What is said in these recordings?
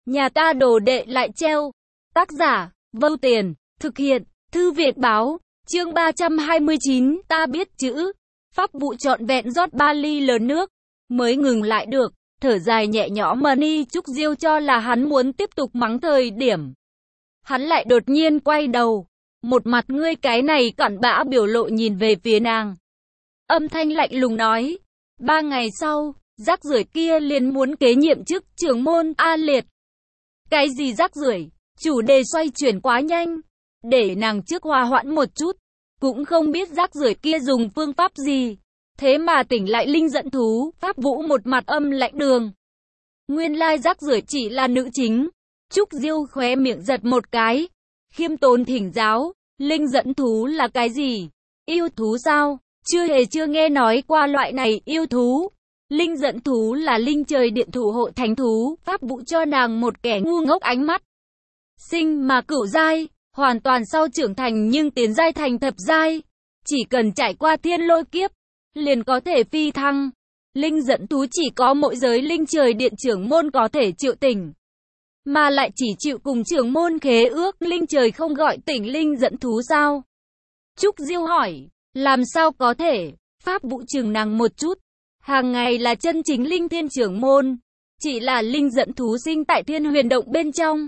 Nhà ta đồ đệ lại treo. Tác giả, Vâu Tiền, thực hiện, Thư viện báo, chương 329, ta biết chữ. Pháp vụ trọn vẹn rót 3 ly lớn nước, mới ngừng lại được, thở dài nhẹ nhõm mà Ni Trúc Diêu cho là hắn muốn tiếp tục mắng thời điểm. Hắn lại đột nhiên quay đầu, một mặt ngươi cái này cặn bã biểu lộ nhìn về phía nàng. Âm thanh lạnh lùng nói, 3 ngày sau, rác rưởi kia liền muốn kế nhiệm chức trưởng môn A Liệt. Cái gì rác rưởi? Chủ đề xoay chuyển quá nhanh, để nàng trước hòa hoãn một chút, cũng không biết rác rưởi kia dùng phương pháp gì. Thế mà tỉnh lại linh dẫn thú, Pháp Vũ một mặt âm lạnh đường. Nguyên lai rác rưởi chỉ là nữ chính. Trúc Diêu khóe miệng giật một cái, khiêm tốn thỉnh giáo, linh dẫn thú là cái gì? Yêu thú sao? Chưa nghe nói qua loại này yêu thú. Linh dẫn thú là linh trời điện thủ hộ thánh thú, Pháp Vũ cho nàng một kẻ ngu ngốc ánh mắt. Sinh mà cửu giai, hoàn toàn sau trưởng thành nhưng tiến giai thành thập giai. Chỉ cần trải qua thiên lôi kiếp, liền có thể phi thăng. Linh dẫn thú chỉ có mỗi giới linh trời điện trưởng môn có thể triệu tỉnh, mà lại chỉ chịu cùng trưởng môn khế ước, linh trời không gọi tỉnh linh dẫn thú sao? Trúc Diêu hỏi, làm sao có thể? Pháp Vũ chừng nàng một chút, hàng ngày là chân chính linh thiên trưởng môn, chỉ là linh dẫn thú sinh tại thiên huyền động bên trong.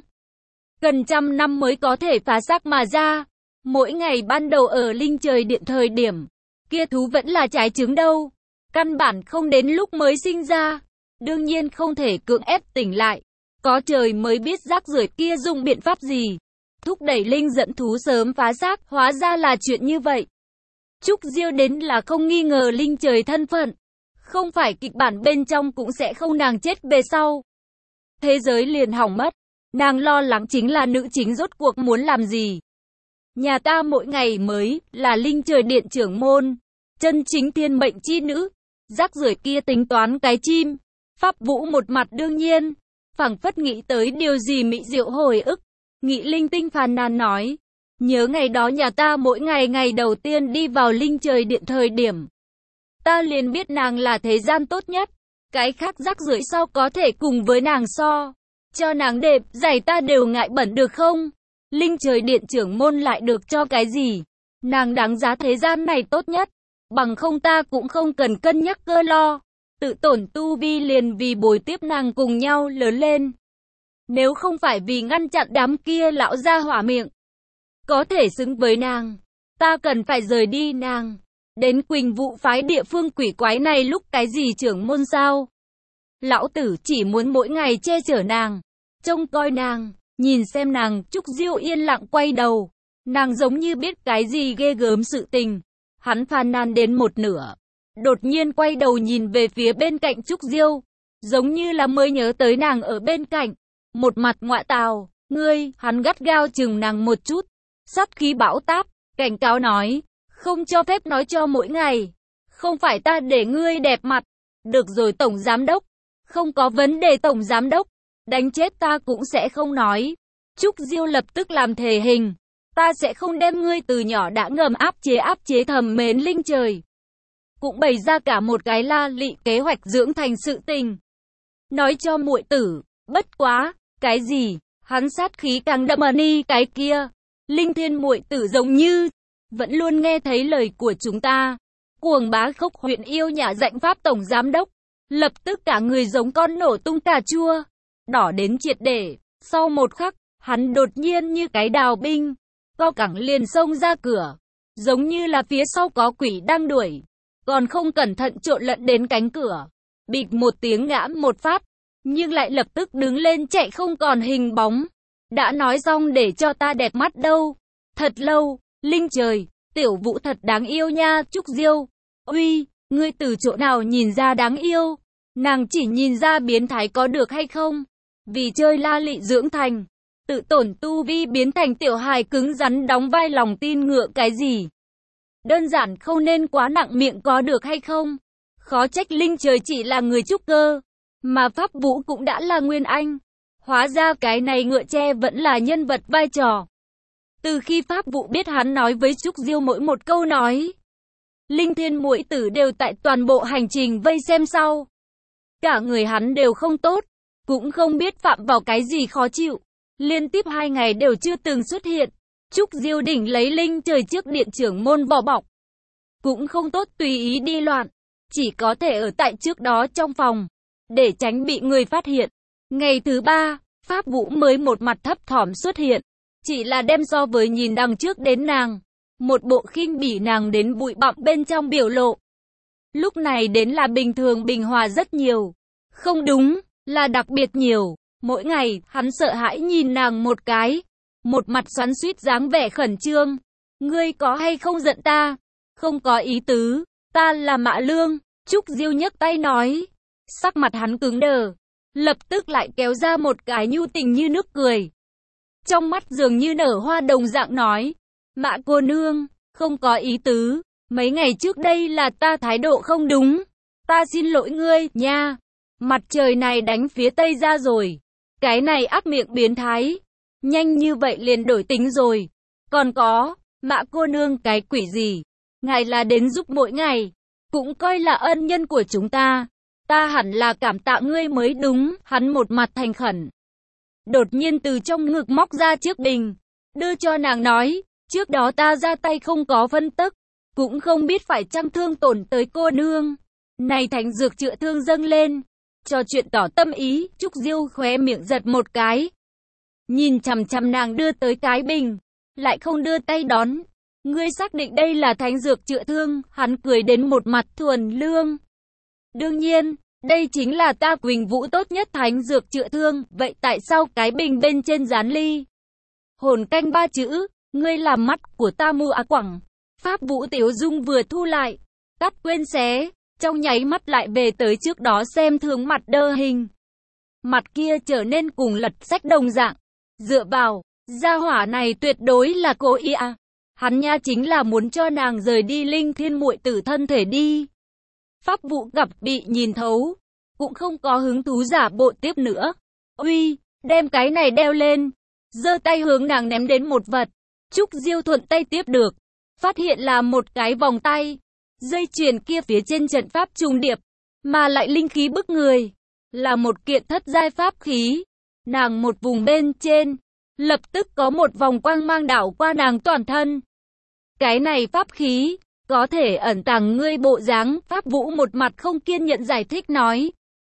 Cần trăm năm mới có thể phá xác mà ra, mỗi ngày ban đầu ở linh trời điện thời điểm, kia thú vẫn là trái trứng đâu, căn bản không đến lúc mới sinh ra, đương nhiên không thể cưỡng ép tỉnh lại. Có trời mới biết rác rưởi kia dùng biện pháp gì thúc đẩy linh dẫn thú sớm phá xác, hóa ra là chuyện như vậy. Trúc Diêu đến là không nghi ngờ linh trời thân phận, không phải kịch bản bên trong cũng sẽ không nàng chết về sau. Thế giới liền hỏng mất, nàng lo lắng chính là nữ chính rốt cuộc muốn làm gì. Nhà ta mỗi ngày mới là linh trời điện trưởng môn, chân chính thiên mệnh chi nữ, rác rưởi kia tính toán cái chim. Pháp Vũ một mặt đương nhiên, phảng phất nghĩ tới điều gì mỹ diệu hồi ức, nghĩ linh tinh phàn nàn nói, nhớ ngày đó nhà ta mỗi ngày đầu tiên đi vào linh trời điện thời điểm, ta liền biết nàng là thế gian tốt nhất, cái khác rác rưởi sao có thể cùng với nàng so, cho nàng đẹp, giày ta đều ngại bẩn được không? Linh trời điện trưởng môn lại được cho cái gì? Nàng đáng giá thế gian này tốt nhất, bằng không ta cũng không cần cân nhắc cơ lo. Tự tổn tu vi liền vì bồi tiếp nàng cùng nhau lớn lên. Nếu không phải vì ngăn chặn đám kia lão gia hỏa miệng có thể xứng với nàng, ta cần phải rời đi nàng. Đến Quỳnh Vũ phái địa phương quỷ quái này lúc cái gì trưởng môn sao? Lão tử chỉ muốn mỗi ngày che chở nàng, trông coi nàng, nhìn xem nàng. Trúc Diêu yên lặng quay đầu, nàng giống như biết cái gì ghê gớm sự tình. Hắn phàn nàn đến một nửa, đột nhiên quay đầu nhìn về phía bên cạnh Trúc Diêu, giống như là mới nhớ tới nàng ở bên cạnh, một mặt ngoại tào, ngươi. Hắn gắt gao chừng nàng một chút, sát khí bão táp, cảnh cáo nói, không cho phép nói cho mỗi ngày, không phải ta để ngươi đẹp mặt. Được rồi tổng giám đốc, không có vấn đề tổng giám đốc, đánh chết ta cũng sẽ không nói. Trúc Diêu lập tức làm thề hình, ta sẽ không đem ngươi từ nhỏ đã ngầm áp chế thầm mến linh trời, cũng bày ra cả một cái la lị kế hoạch dưỡng thành sự tình. Nói cho muội tử, bất quá, cái gì? Hắn sát khí càng đậm Ni cái kia. Linh thiên muội tử giống như vẫn luôn nghe thấy lời của chúng ta. Cuồng Bá Khốc huyện yêu nhà dạnh pháp tổng giám đốc, lập tức cả người giống con nổ tung cà chua, đỏ đến triệt để. Sau một khắc, hắn đột nhiên như cái đào binh, co cẳng liền xông ra cửa, giống như là phía sau có quỷ đang đuổi. Còn không cẩn thận trộn lẫn đến cánh cửa, bịch một tiếng ngã một phát, nhưng lại lập tức đứng lên chạy không còn hình bóng. Đã nói xong để cho ta đẹp mắt đâu. Thật lâu, linh trời, tiểu Vũ thật đáng yêu nha. Trúc Diêu, uy, ngươi từ chỗ nào nhìn ra đáng yêu? Nàng chỉ nhìn ra biến thái có được hay không? Vì chơi la lị dưỡng thành, tự tổn tu vi biến thành tiểu hài cứng rắn đóng vai lòng tin ngựa cái gì? Đơn giản không nên quá nặng miệng có được hay không? Khó trách linh trời chỉ là người trúc cơ, mà Pháp Vũ cũng đã là nguyên anh. Hóa ra cái này ngựa tre vẫn là nhân vật vai trò. Từ khi Pháp Vũ biết hắn nói với Trúc Diêu mỗi một câu nói, linh thiên muội tử đều tại toàn bộ hành trình vây xem sau. Cả người hắn đều không tốt, cũng không biết phạm vào cái gì khó chịu. Liên tiếp 2 ngày đều chưa từng xuất hiện. Trúc Diêu đỉnh lấy linh trời trước điện trưởng môn vỏ bọc. Cũng không tốt tùy ý đi loạn, chỉ có thể ở tại trước đó trong phòng, để tránh bị người phát hiện. Ngày thứ 3, Pháp Vũ mới một mặt thấp thỏm xuất hiện, chỉ là đem so với nhìn đằng trước đến nàng, một bộ khinh bỉ nàng đến bụi bặm bên trong biểu lộ. Lúc này đến là bình thường bình hòa rất nhiều, không đúng, là đặc biệt nhiều. Mỗi ngày, hắn sợ hãi nhìn nàng một cái, một mặt xoắn xuýt dáng vẻ khẩn trương. Ngươi có hay không giận ta? Không có ý tứ, ta là Mã Lương. Trúc Diêu nhấc tay nói. Sắc mặt hắn cứng đờ, lập tức lại kéo ra một cái nhu tình như nước cười. Trong mắt dường như nở hoa đồng dạng nói. Mã cô nương, không có ý tứ, mấy ngày trước đây là ta thái độ không đúng. Ta xin lỗi ngươi, nha. Mặt trời này đánh phía tây ra rồi. Cái này ác miệng biến thái. Nhanh như vậy liền đổi tính rồi. Còn có, Mã cô nương cái quỷ gì? Ngài là đến giúp mỗi ngày, cũng coi là ân nhân của chúng ta. Ta hẳn là cảm tạ ngươi mới đúng. Hắn một mặt thành khẩn. Đột nhiên từ trong ngực móc ra chiếc bình, đưa cho nàng nói, trước đó ta ra tay không có phân tức, cũng không biết phải chăng thương tổn tới cô nương. Này thánh dược chữa thương dâng lên, cho chuyện tỏ tâm ý. Trúc Diêu khóe miệng giật một cái, nhìn chằm chằm nàng đưa tới cái bình, lại không đưa tay đón. Ngươi xác định đây là thánh dược chữa thương? Hắn cười đến một mặt thuần lương. Đương nhiên, đây chính là ta Quỳnh Vũ tốt nhất thánh dược chữa thương. Vậy tại sao cái bình bên trên dán ly hồn canh 3 chữ? Ngươi làm mắt của ta mù á quẳng. Pháp Vũ Tiểu Dung vừa thu lại, cắt quên xé, trong nháy mắt lại về tới trước đó xem thường mặt đơ hình. Mặt kia trở nên cùng lật sách đồng dạng. Dựa vào, gia hỏa này tuyệt đối là cố ý à. Hắn nha chính là muốn cho nàng rời đi Linh Thiên muội tử thân thể đi. Pháp Vũ gặp bị nhìn thấu, cũng không có hứng thú giả bộ tiếp nữa. Uy, đem cái này đeo lên. Giơ tay hướng nàng ném đến một vật. Trúc Diêu thuận tay tiếp được, phát hiện là một cái vòng tay. Dây chuyền kia phía trên trận pháp trùng điệp, mà lại linh khí bức người, là một kiện thất giai pháp khí. Nàng một vùng bên trên, lập tức có một vòng quang mang đảo qua nàng toàn thân. Cái này pháp khí, có thể ẩn tàng ngươi bộ dáng. Pháp Vũ một mặt không kiên nhẫn giải thích nói.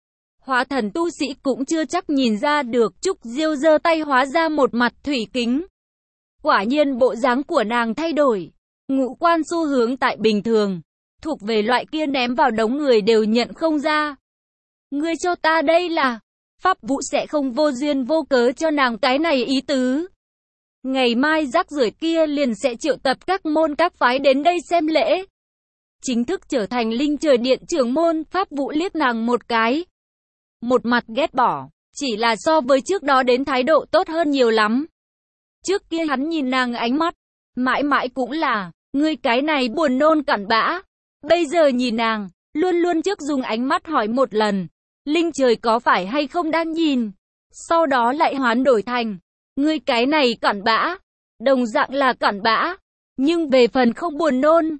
Hóa thần tu sĩ cũng chưa chắc nhìn ra được. Trúc Diêu giơ tay hóa ra một mặt thủy kính. Quả nhiên bộ dáng của nàng thay đổi, ngũ quan xu hướng tại bình thường, thuộc về loại kia ném vào đống người đều nhận không ra. Ngươi cho ta đây là, Pháp Vũ sẽ không vô duyên vô cớ cho nàng cái này ý tứ. Ngày mai rác rưởi kia liền sẽ triệu tập các môn các phái đến đây xem lễ. Chính thức trở thành Linh Trời Điện trưởng môn. Pháp Vũ liếc nàng một cái, một mặt ghét bỏ, chỉ là so với trước đó đến thái độ tốt hơn nhiều lắm. Trước kia hắn nhìn nàng ánh mắt, mãi mãi cũng là, ngươi cái này buồn nôn cặn bã. Bây giờ nhìn nàng, luôn luôn trước dùng ánh mắt hỏi một lần, Linh Trời có phải hay không đang nhìn. Sau đó lại hoán đổi thành, ngươi cái này cặn bã, đồng dạng là cặn bã. Nhưng về phần không buồn nôn,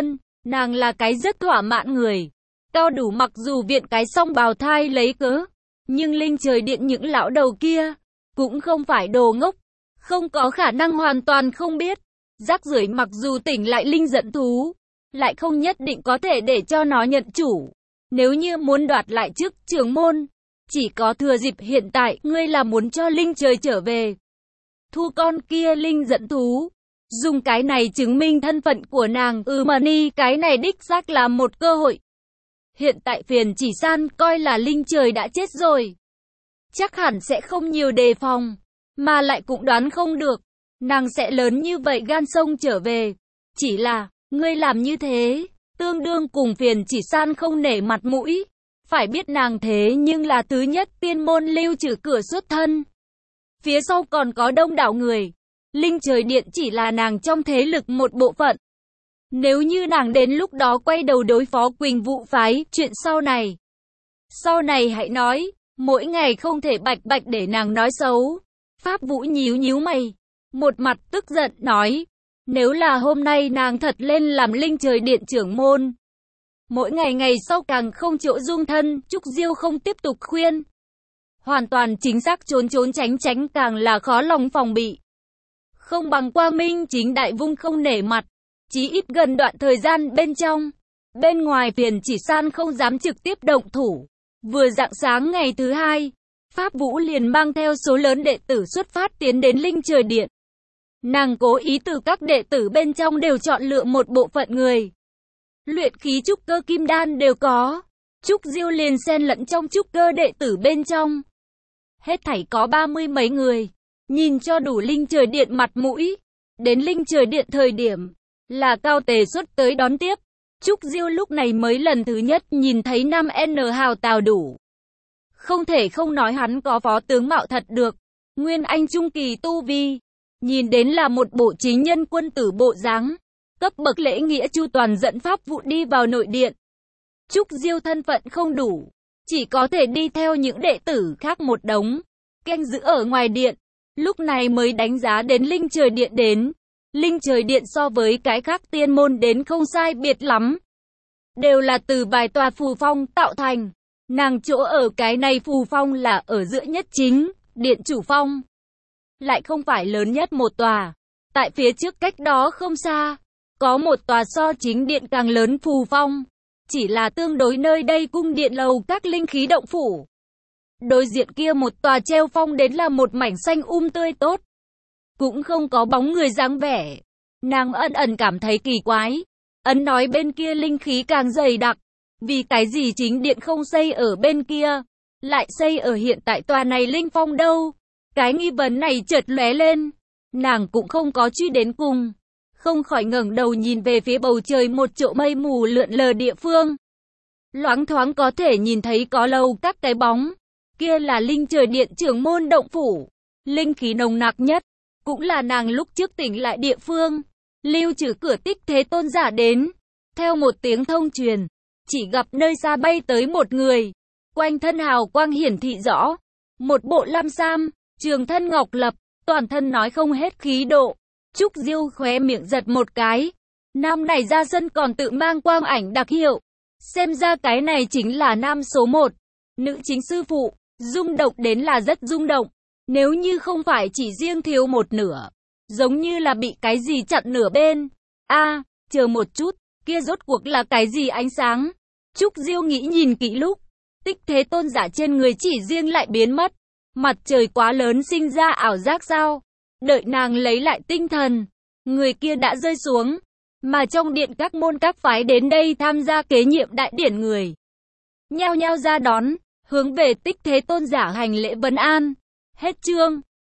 nàng là cái rất thỏa mãn người. Cao Đủ mặc dù viện cái song bào thai lấy cớ, nhưng Linh Trời Điện những lão đầu kia, cũng không phải đồ ngốc. Không có khả năng hoàn toàn không biết. Rác rưởi mặc dù tỉnh lại linh dẫn thú, lại không nhất định có thể để cho nó nhận chủ. Nếu như muốn đoạt lại chức trưởng môn, chỉ có thừa dịp hiện tại. Ngươi là muốn cho Linh Trời trở về, thu con kia linh dẫn thú, dùng cái này chứng minh thân phận của nàng. Mani, cái này đích xác là một cơ hội. Hiện tại Phiền Chỉ San coi là Linh Trời đã chết rồi, chắc hẳn sẽ không nhiều đề phòng. Mà lại cũng đoán không được, nàng sẽ lớn như vậy gan sông trở về. Chỉ là, ngươi làm như thế, tương đương cùng Phiền Chỉ San không nể mặt mũi. Phải biết nàng thế nhưng là thứ nhất tiên môn lưu trừ cửa xuất thân. Phía sau còn có đông đảo người. Linh Trời Điện chỉ là nàng trong thế lực một bộ phận. Nếu như nàng đến lúc đó quay đầu đối phó Quỳnh Vũ phái, chuyện sau này hãy nói, mỗi ngày không thể bạch bạch để nàng nói xấu. Pháp Vũ nhíu nhíu mày, một mặt tức giận nói, nếu là hôm nay nàng thật lên làm Linh Trời Điện trưởng môn, mỗi ngày ngày sau càng không chỗ dung thân. Trúc Diêu không tiếp tục khuyên, hoàn toàn chính xác trốn trốn tránh tránh càng là khó lòng phòng bị. Không bằng quang minh chính đại vung không nể mặt, chí ít gần đoạn thời gian bên trong. Bên ngoài Tiền Chỉ San không dám trực tiếp động thủ. Vừa rạng sáng ngày thứ hai, Pháp Vũ liền mang theo số lớn đệ tử xuất phát tiến đến Linh Trời Điện. Nàng cố ý từ các đệ tử bên trong đều chọn lựa một bộ phận người. Luyện khí trúc cơ kim đan đều có. Trúc Diêu liền xen lẫn trong trúc cơ đệ tử bên trong. Hết thảy có 30 mấy người. Nhìn cho đủ Linh Trời Điện mặt mũi. Đến Linh Trời Điện thời điểm là Cao Tề xuất tới đón tiếp. Trúc Diêu lúc này mới lần thứ nhất nhìn thấy Nam N Hào Tào Đủ. Không thể không nói hắn có phó tướng mạo thật được. Nguyên Anh trung kỳ tu vi. Nhìn đến là một bộ chính nhân quân tử bộ dáng. Cấp bậc lễ nghĩa chu toàn dẫn Pháp Vụ đi vào nội điện. Trúc Diêu thân phận không đủ. Chỉ có thể đi theo những đệ tử khác một đống. Canh giữ ở ngoài điện. Lúc này mới đánh giá đến Linh Trời Điện đến. Linh Trời Điện so với cái khác tiên môn đến không sai biệt lắm. Đều là từ vài tòa phù phong tạo thành. Nàng chỗ ở cái này phù phong là ở giữa nhất chính, điện chủ phong. Lại không phải lớn nhất một tòa. Tại phía trước cách đó không xa, có một tòa so chính điện càng lớn phù phong. Chỉ là tương đối nơi đây cung điện lầu các linh khí động phủ. Đối diện kia một tòa treo phong đến là một mảnh xanh tươi tốt. Cũng không có bóng người dáng vẻ. Nàng ẩn ẩn cảm thấy kỳ quái. Ấn nói bên kia linh khí càng dày đặc. Vì cái gì chính điện không xây ở bên kia, lại xây ở hiện tại tòa này linh phong đâu? Cái nghi vấn này chợt lóe lên. Nàng cũng không có truy đến cùng. Không khỏi ngẩng đầu nhìn về phía bầu trời một chỗ mây mù lượn lờ địa phương. Loáng thoáng có thể nhìn thấy có lầu các cái bóng. Kia là Linh Trời Điện trưởng môn động phủ. Linh khí nồng nặc nhất. Cũng là nàng lúc trước tỉnh lại địa phương. Lưu trừ cửa Tích Thế Tôn giả đến. Theo một tiếng thông truyền, chỉ gặp nơi xa bay tới một người. Quanh thân hào quang hiển thị rõ. Một bộ lam sam, trường thân ngọc lập, toàn thân nói không hết khí độ. Trúc Diêu khóe miệng giật một cái. Nam này ra sân còn tự mang quang ảnh đặc hiệu. Xem ra cái này chính là nam số 1. Nữ chính sư phụ, rung động đến là rất rung động. Nếu như không phải chỉ riêng thiếu một nửa, giống như là bị cái gì chặn nửa bên. Chờ một chút, kia rốt cuộc là cái gì ánh sáng? Trúc Diêu nghĩ nhìn kỹ lúc, Tích Thế Tôn giả trên người chỉ riêng lại biến mất. Mặt trời quá lớn sinh ra ảo giác sao? Đợi nàng lấy lại tinh thần, người kia đã rơi xuống. Mà trong điện các môn các phái đến đây tham gia kế nhiệm đại điển người nhao nhao ra đón, hướng về Tích Thế Tôn giả hành lễ vấn an. Hết chương.